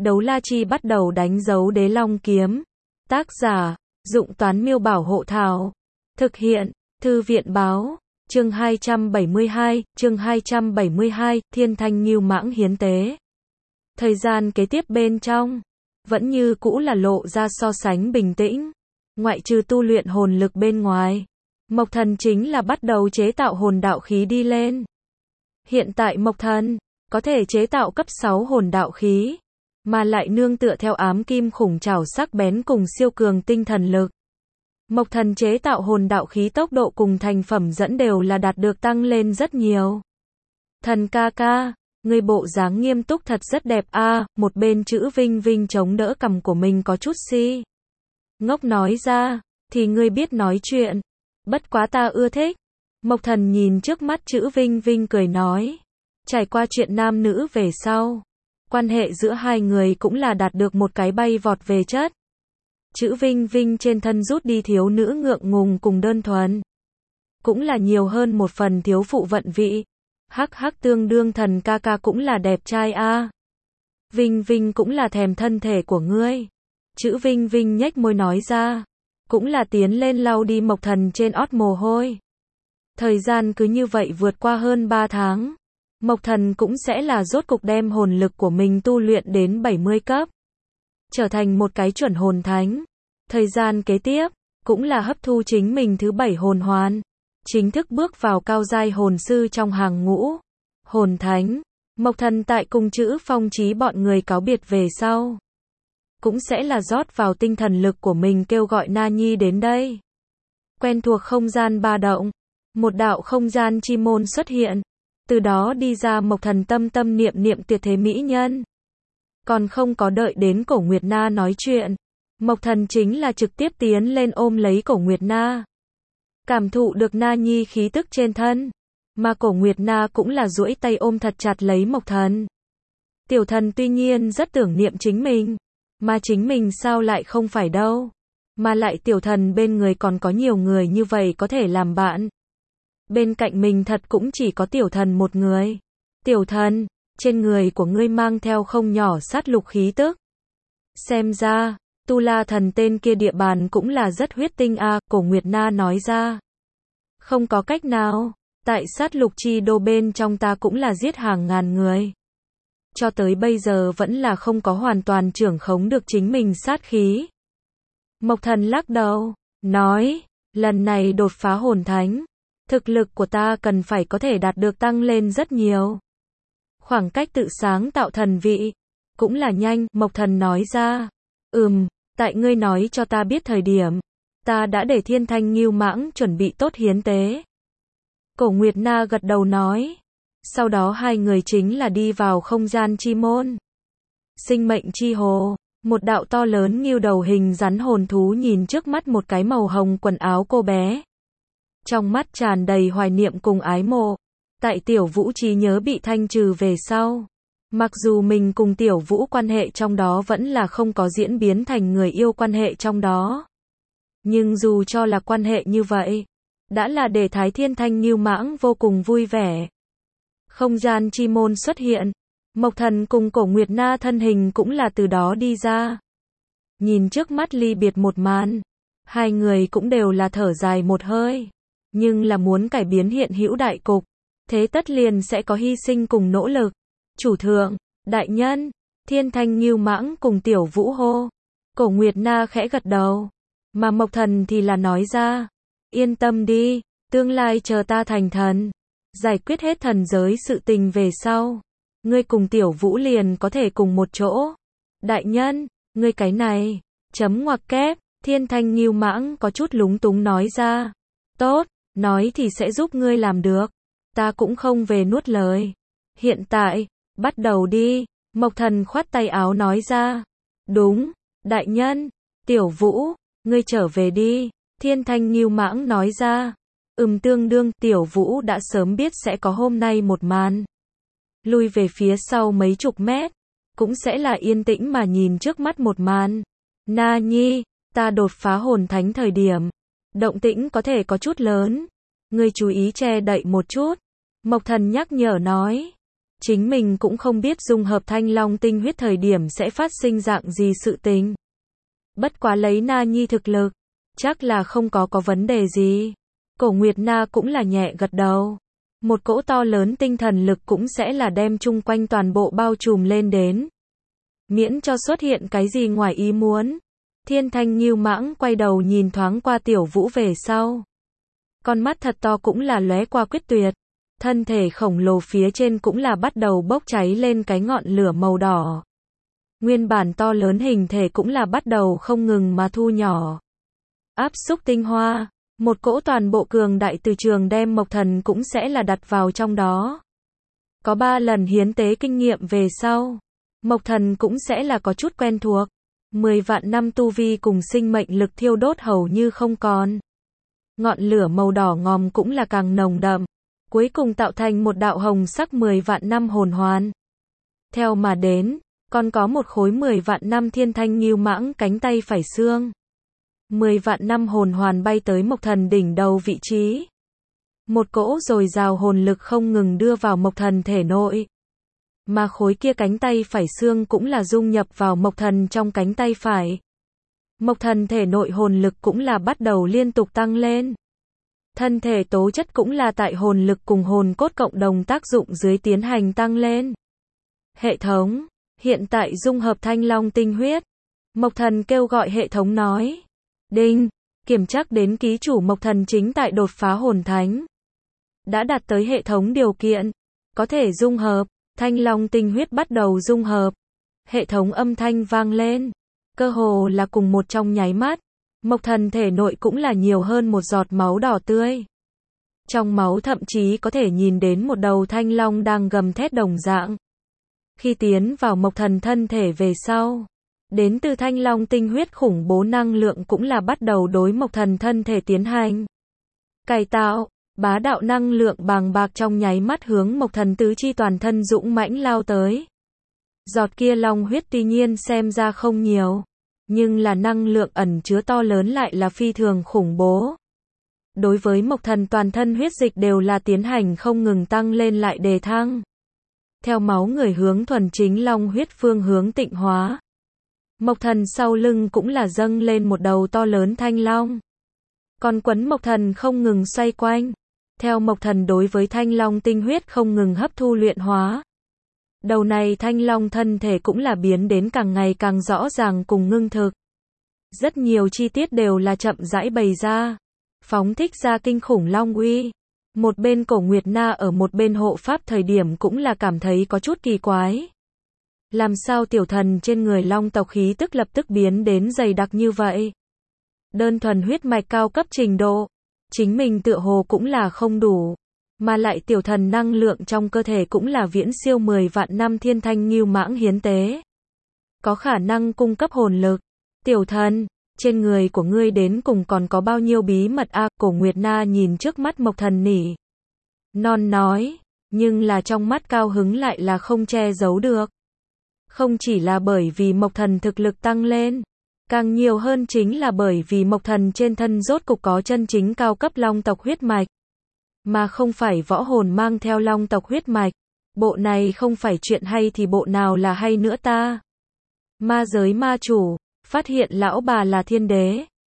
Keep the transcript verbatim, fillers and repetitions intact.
Đấu la chi bắt đầu đánh dấu đế long kiếm. Tác giả, Dụng Toán Miêu Bảo Hộ Thảo. Thực hiện, Thư viện Báo. Chương hai trăm bảy mươi hai, chương hai trăm bảy mươi hai, Thiên Thanh Ngưu Mãng hiến tế. Thời gian kế tiếp bên trong, vẫn như cũ là lộ ra so sánh bình tĩnh. Ngoại trừ tu luyện hồn lực bên ngoài, Mộc Thần chính là bắt đầu chế tạo hồn đạo khí đi lên. Hiện tại Mộc Thần có thể chế tạo cấp sáu hồn đạo khí, mà lại nương tựa theo ám kim khủng trảo sắc bén cùng siêu cường tinh thần lực. Mộc Thần chế tạo hồn đạo khí tốc độ cùng thành phẩm dẫn đều là đạt được tăng lên rất nhiều. Thần ca ca, ngươi bộ dáng nghiêm túc thật rất đẹp a. À, một bên chữ Vinh Vinh chống đỡ cằm của mình có chút si ngốc nói ra, thì ngươi biết nói chuyện, bất quá ta ưa thích. Mộc Thần nhìn trước mắt chữ Vinh Vinh cười nói, trải qua chuyện nam nữ về sau, quan hệ giữa hai người cũng là đạt được một cái bay vọt về chất. Chữ Vinh Vinh trên thân rút đi thiếu nữ ngượng ngùng cùng đơn thuần, cũng là nhiều hơn một phần thiếu phụ vận vị. Hắc hắc, tương đương thần ca ca cũng là đẹp trai a. À. Vinh Vinh cũng là thèm thân thể của ngươi. Chữ Vinh Vinh nhếch môi nói ra, cũng là tiến lên lau đi Mộc Thần trên ót mồ hôi. Thời gian cứ như vậy vượt qua hơn ba tháng. Mộc Thần cũng sẽ là rốt cục đem hồn lực của mình tu luyện đến bảy mươi cấp, trở thành một cái chuẩn hồn thánh. Thời gian kế tiếp, cũng là hấp thu chính mình thứ bảy hồn hoàn, chính thức bước vào cao giai hồn sư trong hàng ngũ. Hồn thánh, Mộc Thần tại cùng chữ Phong Chí bọn người cáo biệt về sau, cũng sẽ là rót vào tinh thần lực của mình kêu gọi Na Nhi đến đây. Quen thuộc không gian ba động, một đạo không gian chi môn xuất hiện, từ đó đi ra Mộc Thần tâm tâm niệm niệm tuyệt thế mỹ nhân. Còn không có đợi đến Cổ Nguyệt Na nói chuyện, Mộc Thần chính là trực tiếp tiến lên ôm lấy Cổ Nguyệt Na. Cảm thụ được Na Nhi khí tức trên thân, mà Cổ Nguyệt Na cũng là duỗi tay ôm thật chặt lấy Mộc Thần. Tiểu thần tuy nhiên rất tưởng niệm chính mình, mà chính mình sao lại không phải đâu, mà lại tiểu thần bên người còn có nhiều người như vậy có thể làm bạn. Bên cạnh mình thật cũng chỉ có tiểu thần một người. Tiểu thần, trên người của ngươi mang theo không nhỏ sát lục khí tức. Xem ra, Tu La thần tên kia địa bàn cũng là rất huyết tinh a. À, Cổ Nguyệt Na nói ra. Không có cách nào, tại sát lục chi đô bên trong ta cũng là giết hàng ngàn người. Cho tới bây giờ vẫn là không có hoàn toàn trưởng khống được chính mình sát khí. Mộc Thần lắc đầu, nói, lần này đột phá hồn thánh, thực lực của ta cần phải có thể đạt được tăng lên rất nhiều. Khoảng cách tự sáng tạo thần vị, cũng là nhanh, Mộc Thần nói ra. Ừm, tại ngươi nói cho ta biết thời điểm, ta đã để Thiên Thanh Ngưu Mãng chuẩn bị tốt hiến tế. Cổ Nguyệt Na gật đầu nói. Sau đó hai người chính là đi vào không gian chi môn. Sinh mệnh chi hồ, một đạo to lớn ngưu đầu hình rắn hồn thú nhìn trước mắt một cái màu hồng quần áo cô bé. Trong mắt tràn đầy hoài niệm cùng ái mộ. Tại Tiểu Vũ trí nhớ bị thanh trừ về sau, mặc dù mình cùng Tiểu Vũ quan hệ trong đó vẫn là không có diễn biến thành người yêu quan hệ trong đó. Nhưng dù cho là quan hệ như vậy, đã là để Thái Thiên Thanh Ngưu Mãng vô cùng vui vẻ. Không gian chi môn xuất hiện, Mộc Thần cùng Cổ Nguyệt Na thân hình cũng là từ đó đi ra. Nhìn trước mắt ly biệt một màn, hai người cũng đều là thở dài một hơi. Nhưng là muốn cải biến hiện hữu đại cục, thế tất liền sẽ có hy sinh cùng nỗ lực. Chủ thượng, đại nhân, Thiên Thanh Ngưu Mãng cùng Tiểu Vũ hô. Cổ Nguyệt Na khẽ gật đầu, mà Mộc Thần thì là nói ra, yên tâm đi, tương lai chờ ta thành thần, giải quyết hết thần giới sự tình về sau, ngươi cùng Tiểu Vũ liền có thể cùng một chỗ. Đại nhân, ngươi cái này, chấm ngoặc kép, Thiên Thanh Ngưu Mãng có chút lúng túng nói ra. Tốt, nói thì sẽ giúp ngươi làm được, ta cũng không về nuốt lời. Hiện tại, bắt đầu đi, Mộc Thần khoát tay áo nói ra. Đúng, đại nhân, Tiểu Vũ, ngươi trở về đi, Thiên Thanh Ngưu Mãng nói ra. Ừm, tương đương, Tiểu Vũ đã sớm biết sẽ có hôm nay một màn. Lui về phía sau mấy chục mét, cũng sẽ là yên tĩnh mà nhìn trước mắt một màn. Na Nhi, ta đột phá hồn thánh thời điểm, động tĩnh có thể có chút lớn, ngươi chú ý che đậy một chút. Mộc Thần nhắc nhở nói. Chính mình cũng không biết dung hợp thanh long tinh huyết thời điểm sẽ phát sinh dạng gì sự tình. Bất quá lấy Na Nhi thực lực, chắc là không có có vấn đề gì. Cổ Nguyệt Na cũng là nhẹ gật đầu. Một cỗ to lớn tinh thần lực cũng sẽ là đem chung quanh toàn bộ bao trùm lên đến. Miễn cho xuất hiện cái gì ngoài ý muốn. Thiên Thanh Ngưu Mãng quay đầu nhìn thoáng qua Tiểu Vũ về sau. Con mắt thật to cũng là lóe qua quyết tuyệt. Thân thể khổng lồ phía trên cũng là bắt đầu bốc cháy lên cái ngọn lửa màu đỏ. Nguyên bản to lớn hình thể cũng là bắt đầu không ngừng mà thu nhỏ. Áp xúc tinh hoa, một cỗ toàn bộ cường đại từ trường đem Mộc Thần cũng sẽ là đặt vào trong đó. Có ba lần hiến tế kinh nghiệm về sau, Mộc Thần cũng sẽ là có chút quen thuộc. Mười vạn năm tu vi cùng sinh mệnh lực thiêu đốt hầu như không còn. Ngọn lửa màu đỏ ngòm cũng là càng nồng đậm. Cuối cùng tạo thành một đạo hồng sắc mười vạn năm hồn hoàn. Theo mà đến, còn có một khối mười vạn năm Thiên Thanh Ngưu Mãng cánh tay phải xương. Mười vạn năm hồn hoàn bay tới Mộc Thần đỉnh đầu vị trí. Một cỗ dồi dào hồn lực không ngừng đưa vào Mộc Thần thể nội. Mà khối kia cánh tay phải xương cũng là dung nhập vào Mộc Thần trong cánh tay phải. Mộc Thần thể nội hồn lực cũng là bắt đầu liên tục tăng lên. Thân thể tố chất cũng là tại hồn lực cùng hồn cốt cộng đồng tác dụng dưới tiến hành tăng lên. Hệ thống, hiện tại dung hợp thanh long tinh huyết. Mộc Thần kêu gọi hệ thống nói. Đinh, kiểm tra đến ký chủ Mộc Thần chính tại đột phá hồn thánh. Đã đạt tới hệ thống điều kiện. Có thể dung hợp, thanh long tinh huyết bắt đầu dung hợp. Hệ thống âm thanh vang lên. Cơ hồ là cùng một trong nháy mắt. Mộc Thần thể nội cũng là nhiều hơn một giọt máu đỏ tươi. Trong máu thậm chí có thể nhìn đến một đầu thanh long đang gầm thét đồng dạng. Khi tiến vào Mộc Thần thân thể về sau, đến từ thanh long tinh huyết khủng bố năng lượng cũng là bắt đầu đối Mộc Thần thân thể tiến hành cải tạo, bá đạo năng lượng bàng bạc trong nháy mắt hướng Mộc Thần tứ chi toàn thân dũng mãnh lao tới. Giọt kia long huyết tuy nhiên xem ra không nhiều, nhưng là năng lượng ẩn chứa to lớn lại là phi thường khủng bố. Đối với Mộc Thần toàn thân huyết dịch đều là tiến hành không ngừng tăng lên lại đề thăng. Theo máu người hướng thuần chính long huyết phương hướng tịnh hóa. Mộc Thần sau lưng cũng là dâng lên một đầu to lớn thanh long. Còn quấn Mộc Thần không ngừng xoay quanh. Theo Mộc Thần đối với thanh long tinh huyết không ngừng hấp thu luyện hóa. Đầu này thanh long thân thể cũng là biến đến càng ngày càng rõ ràng cùng ngưng thực. Rất nhiều chi tiết đều là chậm rãi bày ra. Phóng thích ra kinh khủng long uy. Một bên Cổ Nguyệt Na ở một bên hộ pháp thời điểm cũng là cảm thấy có chút kỳ quái. Làm sao tiểu thần trên người long tộc khí tức lập tức biến đến dày đặc như vậy? Đơn thuần huyết mạch cao cấp trình độ. Chính mình tựa hồ cũng là không đủ. Mà lại tiểu thần năng lượng trong cơ thể cũng là viễn siêu mười vạn năm Thiên Thanh Ngưu Mãng hiến tế. Có khả năng cung cấp hồn lực. Tiểu thần, trên người của ngươi đến cùng còn có bao nhiêu bí mật a? À, Cổ Nguyệt Na nhìn trước mắt Mộc Thần nỉ non nói, nhưng là trong mắt cao hứng lại là không che giấu được. Không chỉ là bởi vì Mộc Thần thực lực tăng lên, càng nhiều hơn chính là bởi vì Mộc Thần trên thân rốt cục có chân chính cao cấp long tộc huyết mạch. Mà không phải võ hồn mang theo long tộc huyết mạch. Bộ này không phải chuyện hay thì bộ nào là hay nữa ta? Ma giới ma chủ, phát hiện lão bà là thiên đế.